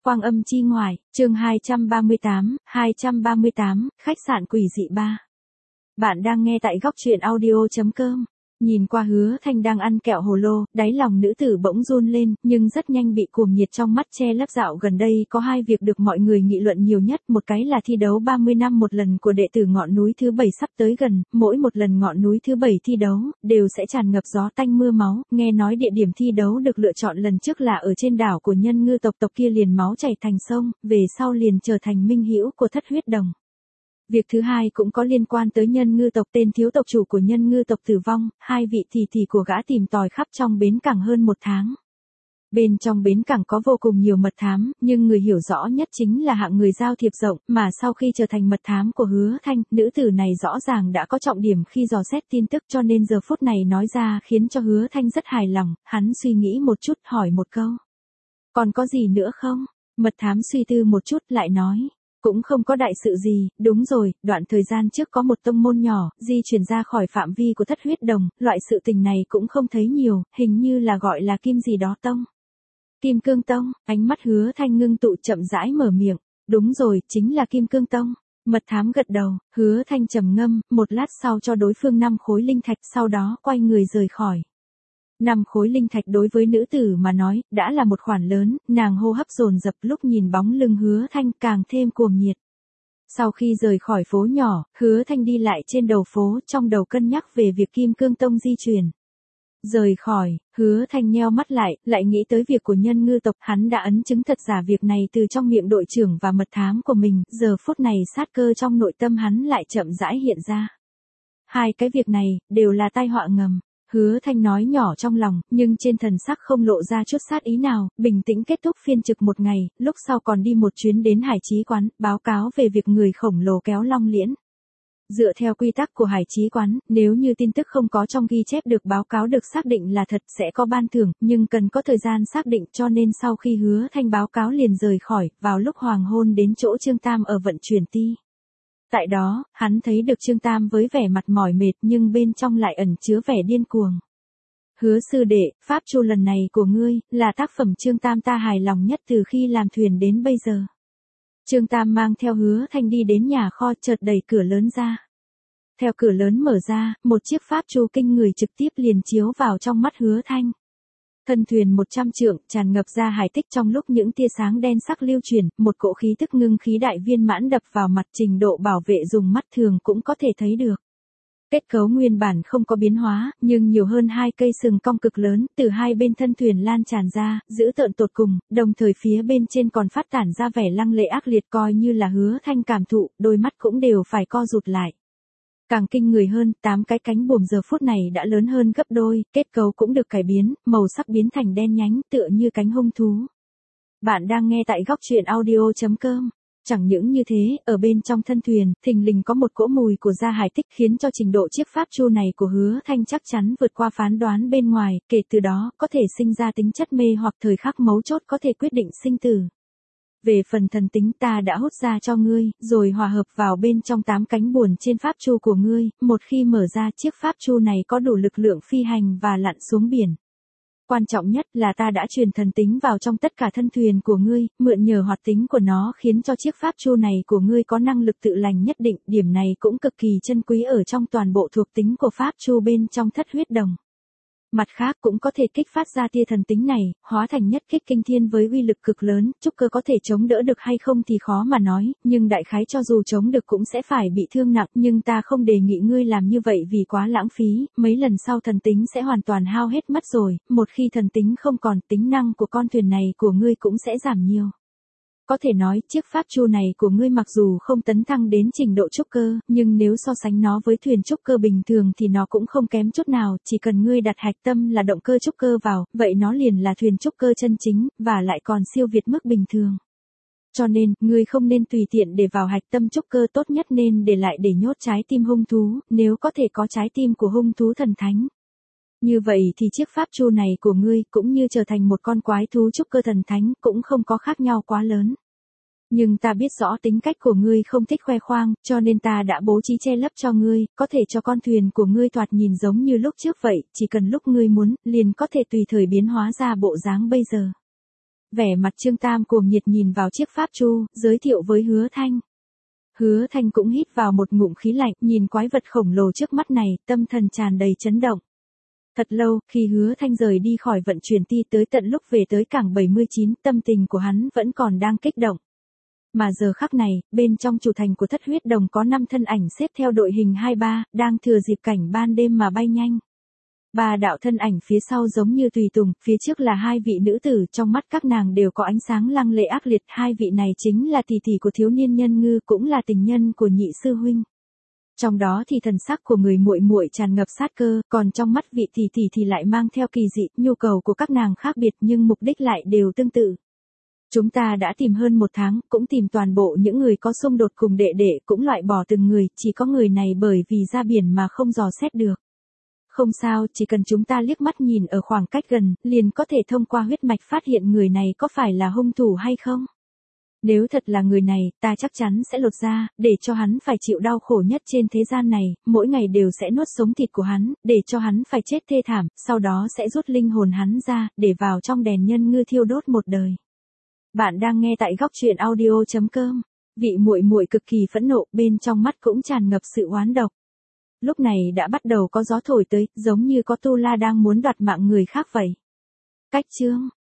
Quang âm chi ngoại, chương 238, khách sạn quỷ dị 3. Bạn đang nghe tại góc truyện audio.com. Nhìn qua Hứa Thanh đang ăn kẹo hồ lô, đáy lòng nữ tử bỗng run lên, nhưng rất nhanh bị cuồng nhiệt trong mắt che lấp. Dạo gần đây có hai việc được mọi người nghị luận nhiều nhất, một cái là thi đấu 30 năm một lần của đệ tử ngọn núi thứ 7 sắp tới gần, mỗi một lần ngọn núi thứ 7 thi đấu, đều sẽ tràn ngập gió tanh mưa máu, nghe nói địa điểm thi đấu được lựa chọn lần trước là ở trên đảo của nhân ngư tộc kia liền máu chảy thành sông, về sau liền trở thành minh hữu của Thất Huyết Đồng. Việc thứ hai cũng có liên quan tới nhân ngư tộc, tên thiếu tộc chủ của nhân ngư tộc tử vong, hai vị tỷ của gã tìm tòi khắp trong bến cảng hơn một tháng. Bên trong bến cảng có vô cùng nhiều mật thám, nhưng người hiểu rõ nhất chính là hạng người giao thiệp rộng, mà sau khi trở thành mật thám của Hứa Thanh, nữ tử này rõ ràng đã có trọng điểm khi dò xét tin tức, cho nên giờ phút này nói ra khiến cho Hứa Thanh rất hài lòng. Hắn suy nghĩ một chút hỏi một câu. Còn có gì nữa không? Mật thám suy tư một chút lại nói. Cũng không có đại sự gì, đúng rồi, đoạn thời gian trước có một tông môn nhỏ, di chuyển ra khỏi phạm vi của Thất Huyết Đồng, loại sự tình này cũng không thấy nhiều, hình như là gọi là kim gì đó tông. Kim Cương Tông, ánh mắt Hứa Thanh ngưng tụ chậm rãi mở miệng, đúng rồi, chính là Kim Cương Tông. Mật thám gật đầu, Hứa Thanh trầm ngâm, một lát sau cho đối phương 5 khối linh thạch, sau đó quay người rời khỏi. 5 khối linh thạch đối với nữ tử mà nói, đã là một khoản lớn, nàng hô hấp dồn dập lúc nhìn bóng lưng Hứa Thanh càng thêm cuồng nhiệt. Sau khi rời khỏi phố nhỏ, Hứa Thanh đi lại trên đầu phố, trong đầu cân nhắc về việc Kim Cương Tông di chuyển. Rời khỏi, Hứa Thanh nheo mắt lại nghĩ tới việc của nhân ngư tộc, hắn đã ấn chứng thật giả việc này từ trong miệng đội trưởng và mật thám của mình, giờ phút này sát cơ trong nội tâm hắn lại chậm rãi hiện ra. Hai cái việc này, đều là tai họa ngầm. Hứa Thanh nói nhỏ trong lòng, nhưng trên thần sắc không lộ ra chút sát ý nào, bình tĩnh kết thúc phiên trực một ngày, lúc sau còn đi một chuyến đến Hải Chí Quán, báo cáo về việc người khổng lồ kéo Long Liễn. Dựa theo quy tắc của Hải Chí Quán, nếu như tin tức không có trong ghi chép được báo cáo được xác định là thật sẽ có ban thưởng, nhưng cần có thời gian xác định, cho nên sau khi Hứa Thanh báo cáo liền rời khỏi, vào lúc hoàng hôn đến chỗ Trương Tam ở vận chuyển ti. Tại đó, hắn thấy được Trương Tam với vẻ mặt mỏi mệt nhưng bên trong lại ẩn chứa vẻ điên cuồng. Hứa sư đệ, pháp chu lần này của ngươi, là tác phẩm Trương Tam ta hài lòng nhất từ khi làm thuyền đến bây giờ. Trương Tam mang theo Hứa Thanh đi đến nhà kho, chợt đẩy cửa lớn ra. Theo cửa lớn mở ra, một chiếc pháp chu kinh người trực tiếp liền chiếu vào trong mắt Hứa Thanh. Thân thuyền 100 trượng, tràn ngập ra hải tích trong lúc những tia sáng đen sắc lưu chuyển, một cỗ khí tức ngưng khí đại viên mãn đập vào mặt, trình độ bảo vệ dùng mắt thường cũng có thể thấy được. Kết cấu nguyên bản không có biến hóa, nhưng nhiều hơn 2 cây sừng cong cực lớn, từ hai bên thân thuyền lan tràn ra, dữ tợn tột cùng, đồng thời phía bên trên còn phát tản ra vẻ lăng lệ ác liệt, coi như là Hứa Thanh cảm thụ, đôi mắt cũng đều phải co rụt lại. Càng kinh người hơn, 8 cái cánh buồm giờ phút này đã lớn hơn gấp đôi, kết cấu cũng được cải biến, màu sắc biến thành đen nhánh, tựa như cánh hung thú. Bạn đang nghe tại góc truyện audio.com. Chẳng những như thế, ở bên trong thân thuyền, thình lình có một cỗ mùi của da hải tích khiến cho trình độ chiếc pháp chu này của Hứa Thanh chắc chắn vượt qua phán đoán bên ngoài, kể từ đó, có thể sinh ra tính chất mê hoặc thời khắc mấu chốt có thể quyết định sinh tử. Về phần thần tính ta đã hút ra cho ngươi, rồi hòa hợp vào bên trong 8 cánh buồm trên pháp chu của ngươi, một khi mở ra chiếc pháp chu này có đủ lực lượng phi hành và lặn xuống biển. Quan trọng nhất là ta đã truyền thần tính vào trong tất cả thân thuyền của ngươi, mượn nhờ hoạt tính của nó khiến cho chiếc pháp chu này của ngươi có năng lực tự lành nhất định, điểm này cũng cực kỳ chân quý ở trong toàn bộ thuộc tính của pháp chu bên trong Thất Huyết Đồng. Mặt khác cũng có thể kích phát ra tia thần tính này, hóa thành nhất kích kinh thiên với uy lực cực lớn, trúc cơ có thể chống đỡ được hay không thì khó mà nói, nhưng đại khái cho dù chống được cũng sẽ phải bị thương nặng, nhưng ta không đề nghị ngươi làm như vậy vì quá lãng phí, mấy lần sau thần tính sẽ hoàn toàn hao hết mất rồi, một khi thần tính không còn, tính năng của con thuyền này của ngươi cũng sẽ giảm nhiều. Có thể nói, chiếc pháp chu này của ngươi mặc dù không tấn thăng đến trình độ trúc cơ, nhưng nếu so sánh nó với thuyền trúc cơ bình thường thì nó cũng không kém chút nào, chỉ cần ngươi đặt hạch tâm là động cơ trúc cơ vào, vậy nó liền là thuyền trúc cơ chân chính, và lại còn siêu việt mức bình thường. Cho nên, ngươi không nên tùy tiện để vào hạch tâm trúc cơ, tốt nhất nên để lại để nhốt trái tim hung thú, nếu có thể có trái tim của hung thú thần thánh. Như vậy thì chiếc pháp chu này của ngươi cũng như trở thành một con quái thú trúc cơ thần thánh, cũng không có khác nhau quá lớn. Nhưng ta biết rõ tính cách của ngươi không thích khoe khoang, cho nên ta đã bố trí che lấp cho ngươi, có thể cho con thuyền của ngươi thoạt nhìn giống như lúc trước vậy, chỉ cần lúc ngươi muốn, liền có thể tùy thời biến hóa ra bộ dáng bây giờ. Vẻ mặt Trương Tam cuồng nhiệt nhìn vào chiếc pháp chu, giới thiệu với Hứa Thanh. Hứa Thanh cũng hít vào một ngụm khí lạnh, nhìn quái vật khổng lồ trước mắt này, tâm thần tràn đầy chấn động. Thật lâu, khi Hứa Thanh rời đi khỏi vận chuyển ti tới tận lúc về tới cảng 79, tâm tình của hắn vẫn còn đang kích động. Mà giờ khắc này, bên trong chủ thành của Thất Huyết Đồng có 5 thân ảnh xếp theo đội hình 23, đang thừa dịp cảnh ban đêm mà bay nhanh. 3 đạo thân ảnh phía sau giống như tùy tùng, phía trước là 2 vị nữ tử, trong mắt các nàng đều có ánh sáng lăng lệ ác liệt, 2 vị này chính là tỷ tỷ của thiếu niên Nhân Ngư, cũng là tình nhân của nhị sư huynh. Trong đó thì thần sắc của người muội muội tràn ngập sát cơ, còn trong mắt vị tỷ tỷ thì lại mang theo kỳ dị, nhu cầu của các nàng khác biệt nhưng mục đích lại đều tương tự. Chúng ta đã tìm hơn 1 tháng, cũng tìm toàn bộ những người có xung đột cùng đệ đệ, cũng loại bỏ từng người, chỉ có người này bởi vì ra biển mà không dò xét được. Không sao, chỉ cần chúng ta liếc mắt nhìn ở khoảng cách gần, liền có thể thông qua huyết mạch phát hiện người này có phải là hung thủ hay không. Nếu thật là người này, ta chắc chắn sẽ lột ra, để cho hắn phải chịu đau khổ nhất trên thế gian này, mỗi ngày đều sẽ nuốt sống thịt của hắn, để cho hắn phải chết thê thảm, sau đó sẽ rút linh hồn hắn ra, để vào trong đèn Nhân Ngư thiêu đốt một đời. Bạn đang nghe tại góc truyện audio.com. Vị muội muội cực kỳ phẫn nộ, bên trong mắt cũng tràn ngập sự oán độc. Lúc này đã bắt đầu có gió thổi tới, giống như có tu la đang muốn đoạt mạng người khác vậy. Cách chương